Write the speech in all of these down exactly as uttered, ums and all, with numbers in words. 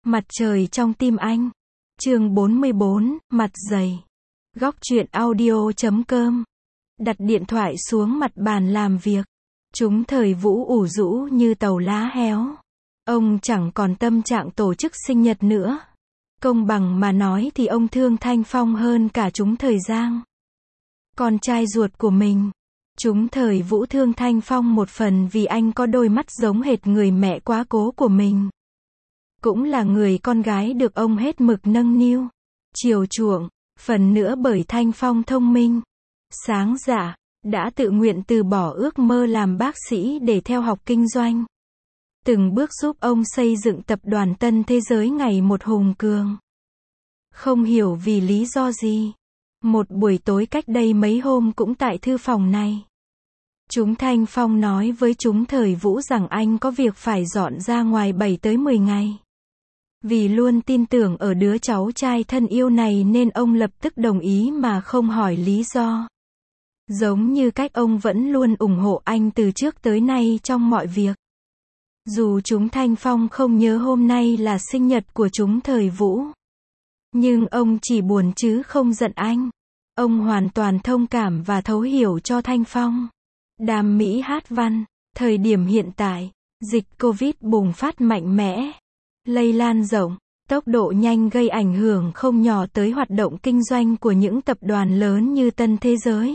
Mặt trời trong tim anh. Chương bốn mươi bốn, mặt dày. Góc truyện audio chấm com. Đặt điện thoại xuống mặt bàn làm việc. Chúng thời Vũ ủ rũ như tàu lá héo. Ông chẳng còn tâm trạng tổ chức sinh nhật nữa. Công bằng mà nói thì ông thương Thanh Phong hơn cả chúng thời Giang. Con trai ruột của mình. Chúng thời Vũ thương Thanh Phong một phần vì anh có đôi mắt giống hệt người mẹ quá cố của mình. Cũng là người con gái được ông hết mực nâng niu, chiều chuộng, phần nữa bởi Thanh Phong thông minh, sáng dạ, đã tự nguyện từ bỏ ước mơ làm bác sĩ để theo học kinh doanh. Từng bước giúp ông xây dựng tập đoàn Tân Thế Giới ngày một hùng cường. Không hiểu vì lý do gì. Một buổi tối cách đây mấy hôm cũng tại thư phòng này. Chúng Thanh Phong nói với chúng thời Vũ rằng anh có việc phải dọn ra ngoài bảy tới mười ngày. Vì luôn tin tưởng ở đứa cháu trai thân yêu này nên ông lập tức đồng ý mà không hỏi lý do. Giống như cách ông vẫn luôn ủng hộ anh từ trước tới nay trong mọi việc. Dù chúng Thanh Phong không nhớ hôm nay là sinh nhật của chúng thời Vũ. Nhưng ông chỉ buồn chứ không giận anh. Ông hoàn toàn thông cảm và thấu hiểu cho Thanh Phong. Đam mỹ hát văn. Thời điểm hiện tại, dịch Covid bùng phát mạnh mẽ, lây lan rộng, tốc độ nhanh gây ảnh hưởng không nhỏ tới hoạt động kinh doanh của những tập đoàn lớn như Tân Thế Giới.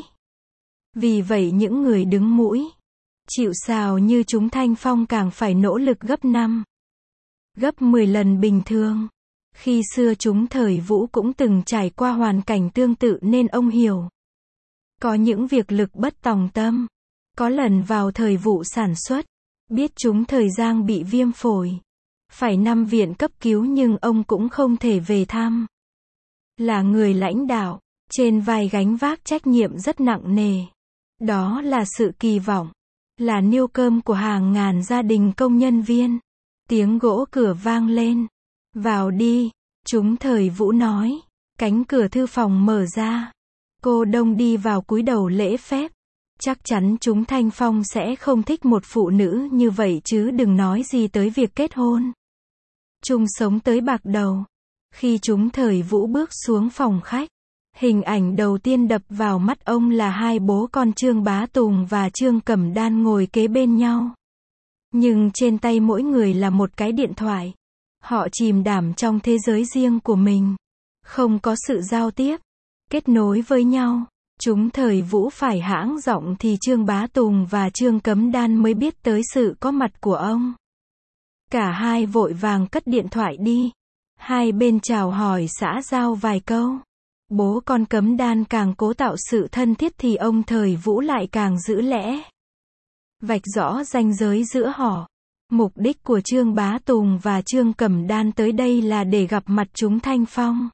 Vì vậy những người đứng mũi, chịu sào như chúng Thanh Phong càng phải nỗ lực gấp năm, gấp mười lần bình thường. Khi xưa chúng thời Vũ cũng từng trải qua hoàn cảnh tương tự nên ông hiểu. Có những việc lực bất tòng tâm. Có lần vào thời vụ sản xuất, biết chúng thời Giang bị viêm phổi. Phải nằm viện cấp cứu nhưng ông cũng không thể về thăm. Là người lãnh đạo, trên vai gánh vác trách nhiệm rất nặng nề. Đó là sự kỳ vọng, là niêu cơm của hàng ngàn gia đình công nhân viên. Tiếng gỗ cửa vang lên. Vào đi, chúng thời Vũ nói. Cánh cửa thư phòng mở ra. Cô Đông đi vào cúi đầu lễ phép. Chắc chắn chúng Thanh Phong sẽ không thích một phụ nữ như vậy chứ đừng nói gì tới việc kết hôn. Chung sống tới bạc đầu. Khi chúng thời Vũ bước xuống phòng khách, hình ảnh đầu tiên đập vào mắt ông là hai bố con Trương Bá Tùng và Trương Cẩm Đan ngồi kế bên nhau. Nhưng trên tay mỗi người là một cái điện thoại. Họ chìm đắm trong thế giới riêng của mình. Không có sự giao tiếp, kết nối với nhau. Chúng thời Vũ phải hãng giọng thì Trương Bá Tùng và Trương Cẩm Đan mới biết tới sự có mặt của ông. Cả hai vội vàng cất điện thoại đi. Hai bên chào hỏi xã giao vài câu. Bố con Cẩm Đan càng cố tạo sự thân thiết thì ông thời Vũ lại càng giữ lẽ. Vạch rõ ranh giới giữa họ. Mục đích của Trương Bá Tùng và Trương Cẩm Đan tới đây là để gặp mặt chúng Thanh Phong.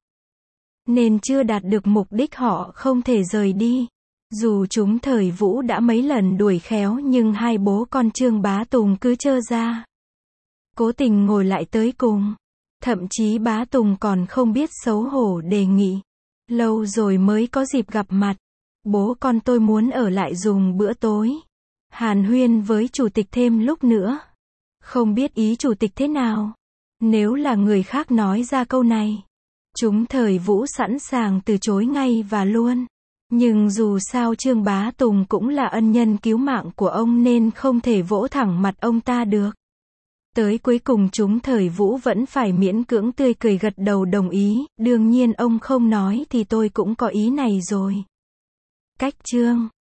Nên chưa đạt được mục đích họ không thể rời đi. Dù chúng thời Vũ đã mấy lần đuổi khéo nhưng hai bố con Trương Bá Tùng cứ trơ ra. Cố tình ngồi lại tới cùng. Thậm chí Bá Tùng còn không biết xấu hổ đề nghị. Lâu rồi mới có dịp gặp mặt. Bố con tôi muốn ở lại dùng bữa tối. Hàn huyên với chủ tịch thêm lúc nữa. Không biết ý chủ tịch thế nào. Nếu là người khác nói ra câu này, chúng thời Vũ sẵn sàng từ chối ngay và luôn. Nhưng dù sao Trương Bá Tùng cũng là ân nhân cứu mạng của ông nên không thể vỗ thẳng mặt ông ta được. Tới cuối cùng chúng thời Vũ vẫn phải miễn cưỡng tươi cười gật đầu đồng ý. Đương nhiên ông không nói thì tôi cũng có ý này rồi. Cách Trương